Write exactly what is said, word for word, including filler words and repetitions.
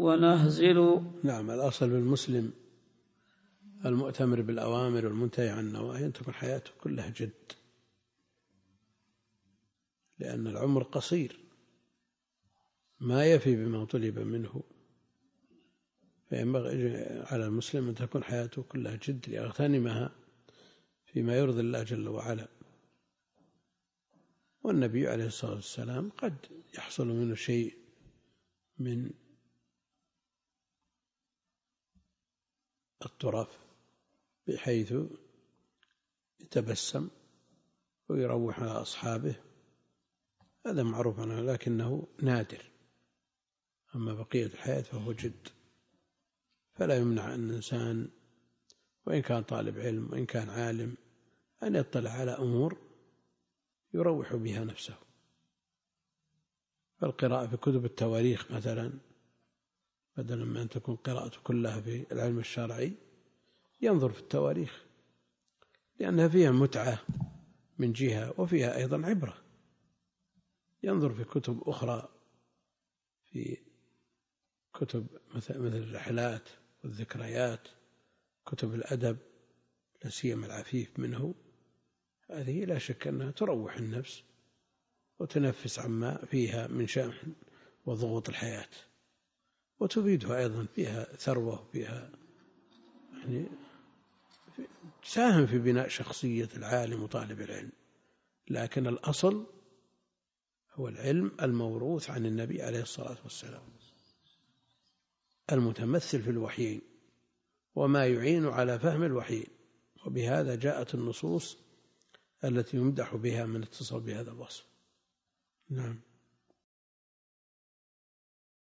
ونهزل. نعم، الأصل بالمسلم المؤتمر بالأوامر والمنتهي عن النواهي أن تكون حياته كلها جد، لأن العمر قصير ما يفي بما طلب منه، فينبغي على المسلم أن تكون حياته كلها جد ليغتنمها فيما يرضي الله جل وعلا. والنبي عليه الصلاة والسلام قد يحصل منه شيء من الطرف بحيث يتبسم ويروح على أصحابه، هذا معروف عنه، لكنه نادر. أما بقية الحياة فهو جد، فلا يمنع أن الإنسان وإن كان طالب علم وإن كان عالم أن يطلع على أمور يروح بها نفسه. فالقراءة في كتب التواريخ مثلا بدلا من أن تكون قراءته كلها في العلم الشرعي ينظر في التواريخ، لأنها فيها متعة من جهة وفيها أيضا عبرة. ينظر في كتب أخرى، في كتب مثل الرحلات والذكريات، كتب الأدب لا سيما العفيف منه، هذه لا شك أنها تروح النفس وتنفس عما فيها من شأن وضغوط الحياة، وتفيدها أيضا، فيها ثروة، فيها يعني تساهم في بناء شخصية العالم وطالب العلم. لكن الأصل هو العلم الموروث عن النبي عليه الصلاة والسلام المتمثل في الوحيين وما يعين على فهم الوحيين، وبهذا جاءت النصوص التي يمدح بها من اتصل بهذا الوصف. نعم.